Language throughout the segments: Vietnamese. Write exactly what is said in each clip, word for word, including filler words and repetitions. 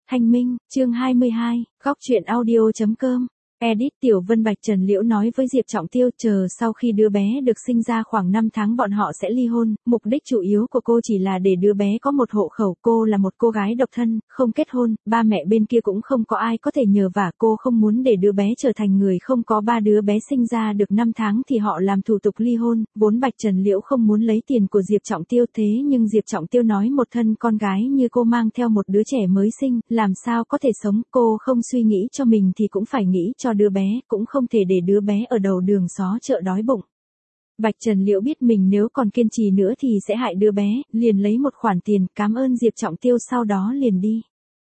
Thanh Minh, chương hai mươi hai, góc truyện audio chấm com. Edit Tiểu Vân Bạch Trần Liễu nói với Diệp Trọng Tiêu chờ sau khi đứa bé được sinh ra khoảng năm tháng bọn họ sẽ ly hôn, mục đích chủ yếu của cô chỉ là để đứa bé có một hộ khẩu, cô là một cô gái độc thân, không kết hôn, ba mẹ bên kia cũng không có ai có thể nhờ vả, cô không muốn để đứa bé trở thành người không có ba, đứa bé sinh ra được năm tháng thì họ làm thủ tục ly hôn, vốn Bạch Trần Liễu không muốn lấy tiền của Diệp Trọng Tiêu thế nhưng Diệp Trọng Tiêu nói một thân con gái như cô mang theo một đứa trẻ mới sinh, làm sao có thể sống, cô không suy nghĩ cho mình thì cũng phải nghĩ cho đứa bé, cũng không thể để đứa bé ở đầu đường xó chợ đói bụng. Bạch Trần Liễu biết mình nếu còn kiên trì nữa thì sẽ hại đứa bé, liền lấy một khoản tiền, cảm ơn Diệp Trọng Tiêu sau đó liền đi.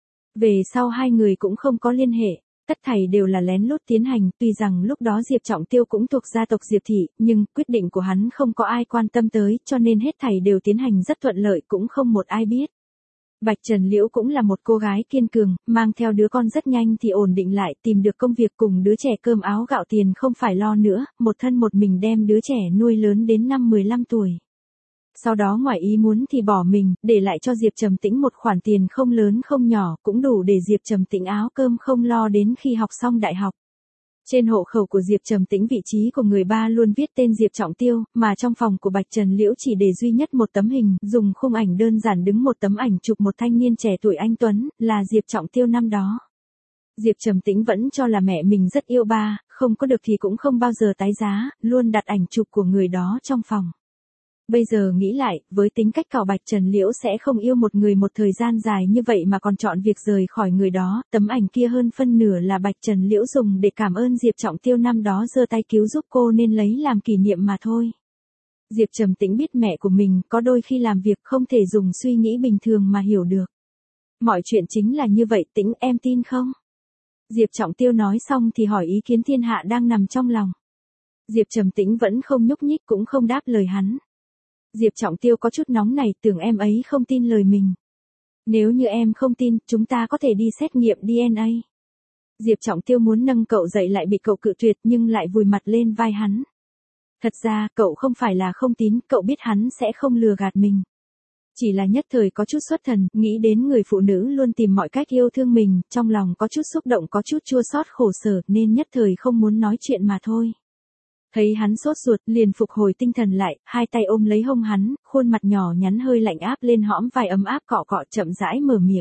Về sau hai người cũng không có liên hệ, tất thảy đều là lén lút tiến hành, tuy rằng lúc đó Diệp Trọng Tiêu cũng thuộc gia tộc Diệp Thị, nhưng quyết định của hắn không có ai quan tâm tới, cho nên hết thảy đều tiến hành rất thuận lợi, cũng không một ai biết. Bạch Trần Liễu cũng là một cô gái kiên cường, mang theo đứa con rất nhanh thì ổn định lại, tìm được công việc cùng đứa trẻ cơm áo gạo tiền không phải lo nữa, một thân một mình đem đứa trẻ nuôi lớn đến năm mười lăm tuổi. Sau đó ngoài ý muốn thì bỏ mình, để lại cho Diệp Trầm Tĩnh một khoản tiền không lớn không nhỏ, cũng đủ để Diệp Trầm Tĩnh áo cơm không lo đến khi học xong đại học. Trên hộ khẩu của Diệp Trầm Tĩnh vị trí của người ba luôn viết tên Diệp Trọng Tiêu, mà trong phòng của Bạch Trần Liễu chỉ để duy nhất một tấm hình, dùng khung ảnh đơn giản đứng một tấm ảnh chụp một thanh niên trẻ tuổi anh tuấn, là Diệp Trọng Tiêu năm đó. Diệp Trầm Tĩnh vẫn cho là mẹ mình rất yêu ba, không có được thì cũng không bao giờ tái giá, luôn đặt ảnh chụp của người đó trong phòng. Bây giờ nghĩ lại, với tính cách cào Bạch Trần Liễu sẽ không yêu một người một thời gian dài như vậy mà còn chọn việc rời khỏi người đó, tấm ảnh kia hơn phân nửa là Bạch Trần Liễu dùng để cảm ơn Diệp Trọng Tiêu năm đó giơ tay cứu giúp cô nên lấy làm kỷ niệm mà thôi. Diệp Trầm Tĩnh biết mẹ của mình có đôi khi làm việc không thể dùng suy nghĩ bình thường mà hiểu được. Mọi chuyện chính là như vậy, Tĩnh em tin không? Diệp Trọng Tiêu nói xong thì hỏi ý kiến thiên hạ đang nằm trong lòng. Diệp Trầm Tĩnh vẫn không nhúc nhích cũng không đáp lời hắn. Diệp Trọng Tiêu có chút nóng này, tưởng em ấy không tin lời mình. Nếu như em không tin, chúng ta có thể đi xét nghiệm đê en a. Diệp Trọng Tiêu muốn nâng cậu dậy lại bị cậu cự tuyệt nhưng lại vùi mặt lên vai hắn. Thật ra, cậu không phải là không tín, cậu biết hắn sẽ không lừa gạt mình. Chỉ là nhất thời có chút xuất thần, nghĩ đến người phụ nữ luôn tìm mọi cách yêu thương mình, trong lòng có chút xúc động có chút chua xót khổ sở nên nhất thời không muốn nói chuyện mà thôi. Thấy hắn sốt ruột, liền phục hồi tinh thần lại, hai tay ôm lấy hông hắn, khuôn mặt nhỏ nhắn hơi lạnh áp lên hõm vai ấm áp cọ cọ chậm rãi mở miệng.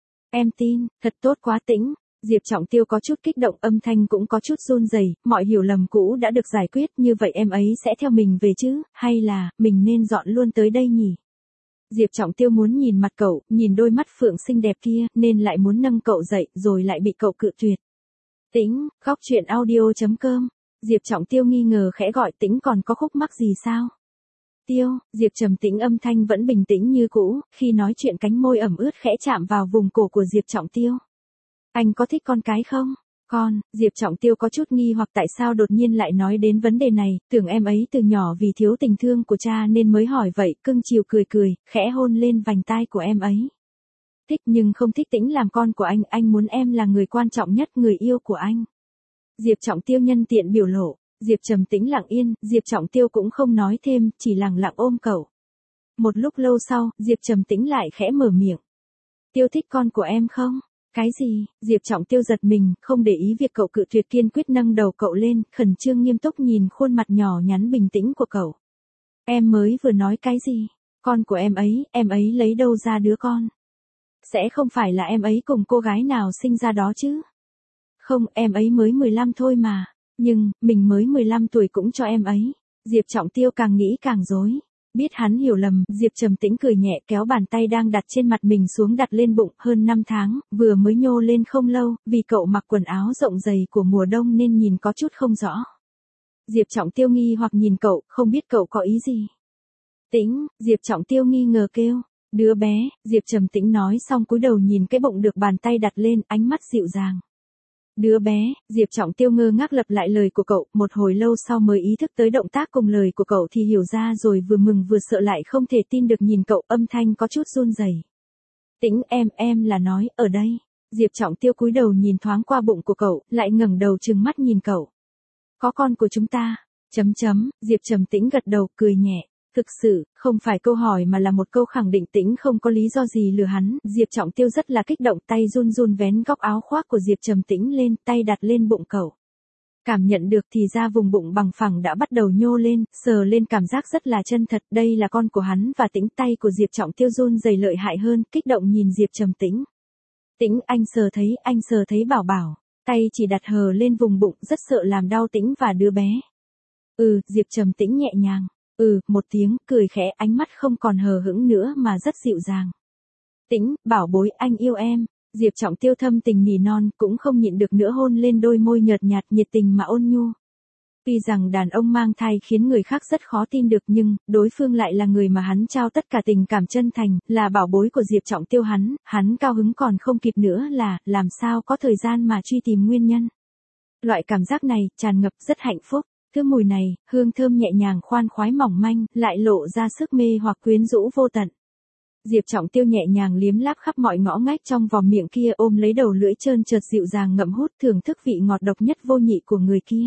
Em tin, thật tốt quá Tĩnh. Diệp Trọng Tiêu có chút kích động, âm thanh cũng có chút run rẩy, mọi hiểu lầm cũ đã được giải quyết, như vậy em ấy sẽ theo mình về chứ, hay là, mình nên dọn luôn tới đây nhỉ? Diệp Trọng Tiêu muốn nhìn mặt cậu, nhìn đôi mắt phượng xinh đẹp kia, nên lại muốn nâng cậu dậy, rồi lại bị cậu cự tuyệt. Tĩnh, góc truyện audio chấm com. Diệp Trọng Tiêu nghi ngờ khẽ gọi Tĩnh còn có khúc mắc gì sao? Tiêu, Diệp Trầm Tĩnh âm thanh vẫn bình tĩnh như cũ, khi nói chuyện cánh môi ẩm ướt khẽ chạm vào vùng cổ của Diệp Trọng Tiêu. Anh có thích con cái không? Con, Diệp Trọng Tiêu có chút nghi hoặc tại sao đột nhiên lại nói đến vấn đề này, tưởng em ấy từ nhỏ vì thiếu tình thương của cha nên mới hỏi vậy, cưng chiều cười cười, khẽ hôn lên vành tai của em ấy. Thích nhưng không thích Tĩnh làm con của anh, anh muốn em là người quan trọng nhất, người yêu của anh. Diệp Trọng Tiêu nhân tiện biểu lộ, Diệp Trầm Tĩnh lặng yên, Diệp Trọng Tiêu cũng không nói thêm, chỉ lặng lặng ôm cậu. Một lúc lâu sau, Diệp Trầm Tĩnh lại khẽ mở miệng. Tiêu thích con của em không? Cái gì? Diệp Trọng Tiêu giật mình, không để ý việc cậu cự tuyệt, kiên quyết nâng đầu cậu lên, khẩn trương nghiêm túc nhìn khuôn mặt nhỏ nhắn bình tĩnh của cậu. Em mới vừa nói cái gì? Con của em ấy, em ấy lấy đâu ra đứa con? Sẽ không phải là em ấy cùng cô gái nào sinh ra đó chứ? Không, em ấy mới mười lăm thôi mà. Nhưng, mình mới mười lăm tuổi cũng cho em ấy. Diệp Trọng Tiêu càng nghĩ càng rối. Biết hắn hiểu lầm, Diệp Trầm Tĩnh cười nhẹ kéo bàn tay đang đặt trên mặt mình xuống đặt lên bụng, hơn năm tháng, vừa mới nhô lên không lâu, vì cậu mặc quần áo rộng dày của mùa đông nên nhìn có chút không rõ. Diệp Trọng Tiêu nghi hoặc nhìn cậu, không biết cậu có ý gì. Tĩnh, Diệp Trọng Tiêu nghi ngờ kêu. Đứa bé, Diệp Trầm Tĩnh nói xong cúi đầu nhìn cái bụng được bàn tay đặt lên, ánh mắt dịu dàng. Đứa bé, Diệp Trọng Tiêu ngơ ngác lặp lại lời của cậu, một hồi lâu sau mới ý thức tới động tác cùng lời của cậu thì hiểu ra rồi vừa mừng vừa sợ lại không thể tin được nhìn cậu, âm thanh có chút run rẩy. Tĩnh em, em là nói, ở đây. Diệp Trọng Tiêu cúi đầu nhìn thoáng qua bụng của cậu, lại ngẩng đầu trừng mắt nhìn cậu. Có con của chúng ta, chấm chấm, Diệp Trầm Tĩnh gật đầu, cười nhẹ. Thực sự, không phải câu hỏi mà là một câu khẳng định. Tĩnh không có lý do gì lừa hắn. Diệp Trọng Tiêu rất là kích động, tay run run vén góc áo khoác của Diệp Trầm Tĩnh lên, tay đặt lên bụng cậu. Cảm nhận được thì ra vùng bụng bằng phẳng đã bắt đầu nhô lên, sờ lên cảm giác rất là chân thật. Đây là con của hắn và Tĩnh. Tay của Diệp Trọng Tiêu run rẩy lợi hại hơn, kích động nhìn Diệp Trầm Tĩnh. Tĩnh, anh sờ thấy, anh sờ thấy bảo bảo. Tay chỉ đặt hờ lên vùng bụng, rất sợ làm đau Tĩnh và đứa bé. Ừ, Diệp Trầm Tĩnh nhẹ nhàng. Ừ, một tiếng, cười khẽ, ánh mắt không còn hờ hững nữa mà rất dịu dàng. Tĩnh, bảo bối, anh yêu em. Diệp Trọng Tiêu thâm tình nỉ non, cũng không nhịn được nữa hôn lên đôi môi nhợt nhạt nhiệt tình mà ôn nhu. Tuy rằng đàn ông mang thai khiến người khác rất khó tin được nhưng, đối phương lại là người mà hắn trao tất cả tình cảm chân thành, là bảo bối của Diệp Trọng Tiêu hắn, hắn cao hứng còn không kịp nữa là, làm sao có thời gian mà truy tìm nguyên nhân. Loại cảm giác này, tràn ngập rất hạnh phúc. Thứ mùi này, hương thơm nhẹ nhàng khoan khoái mỏng manh, lại lộ ra sức mê hoặc quyến rũ vô tận. Diệp Trọng Tiêu nhẹ nhàng liếm láp khắp mọi ngõ ngách trong vòng miệng kia, ôm lấy đầu lưỡi trơn trượt dịu dàng ngậm hút, thưởng thức vị ngọt độc nhất vô nhị của người kia.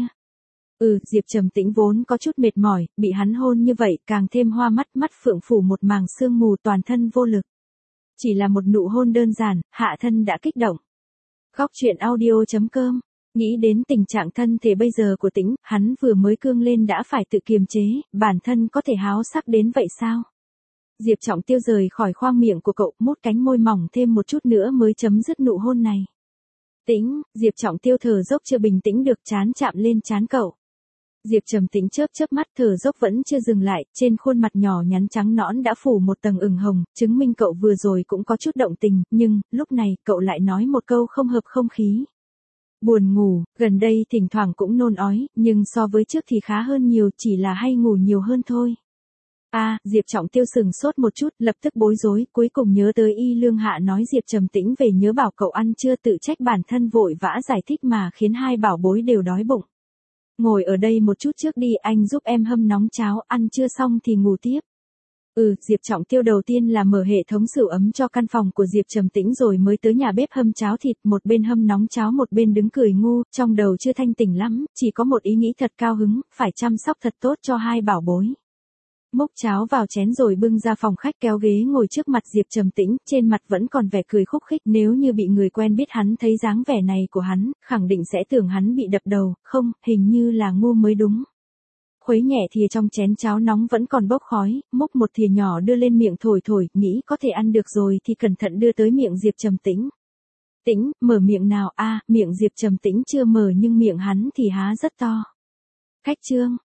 Ừ, Diệp Trầm Tĩnh vốn có chút mệt mỏi, bị hắn hôn như vậy càng thêm hoa mắt, mắt phượng phủ một màng sương mù, toàn thân vô lực. Chỉ là một nụ hôn đơn giản, hạ thân đã kích động. Góc truyện audio chấm com. Nghĩ đến tình trạng thân thể bây giờ của Tĩnh, hắn vừa mới cương lên đã phải tự kiềm chế, bản thân có thể háo sắc đến vậy sao? Diệp Trọng Tiêu rời khỏi khoang miệng của cậu, mút cánh môi mỏng thêm một chút nữa mới chấm dứt nụ hôn này. Tĩnh, Diệp Trọng Tiêu thở dốc chưa bình tĩnh được, trán chạm lên trán cậu. Diệp Trầm Tĩnh chớp chớp mắt, thở dốc vẫn chưa dừng lại, trên khuôn mặt nhỏ nhắn trắng nõn đã phủ một tầng ửng hồng, chứng minh cậu vừa rồi cũng có chút động tình, nhưng, lúc này, cậu lại nói một câu không hợp không khí. Buồn ngủ, gần đây thỉnh thoảng cũng nôn ói, nhưng so với trước thì khá hơn nhiều, chỉ là hay ngủ nhiều hơn thôi. A, à, Diệp Trọng Tiêu sừng sốt một chút, lập tức bối rối, cuối cùng nhớ tới Y Lương Hạ nói Diệp Trầm Tĩnh về nhớ bảo cậu ăn chưa, tự trách bản thân vội vã giải thích mà khiến hai bảo bối đều đói bụng. Ngồi ở đây một chút trước đi, anh giúp em hâm nóng cháo, ăn chưa xong thì ngủ tiếp. Ừ, Diệp Trọng Tiêu đầu tiên là mở hệ thống sưởi ấm cho căn phòng của Diệp Trầm Tĩnh rồi mới tới nhà bếp hâm cháo thịt, một bên hâm nóng cháo một bên đứng cười ngu, trong đầu chưa thanh tỉnh lắm, chỉ có một ý nghĩ thật cao hứng, phải chăm sóc thật tốt cho hai bảo bối. Múc cháo vào chén rồi bưng ra phòng khách, kéo ghế ngồi trước mặt Diệp Trầm Tĩnh, trên mặt vẫn còn vẻ cười khúc khích, nếu như bị người quen biết hắn thấy dáng vẻ này của hắn, khẳng định sẽ tưởng hắn bị đập đầu, không, hình như là ngu mới đúng. Khuấy nhẹ thìa trong chén cháo nóng vẫn còn bốc khói, múc một thìa nhỏ đưa lên miệng thổi thổi, nghĩ có thể ăn được rồi thì cẩn thận đưa tới miệng Diệp Trầm Tĩnh. Tĩnh, mở miệng nào, a, à, miệng Diệp Trầm Tĩnh chưa mở nhưng miệng hắn thì há rất to. Khách trương.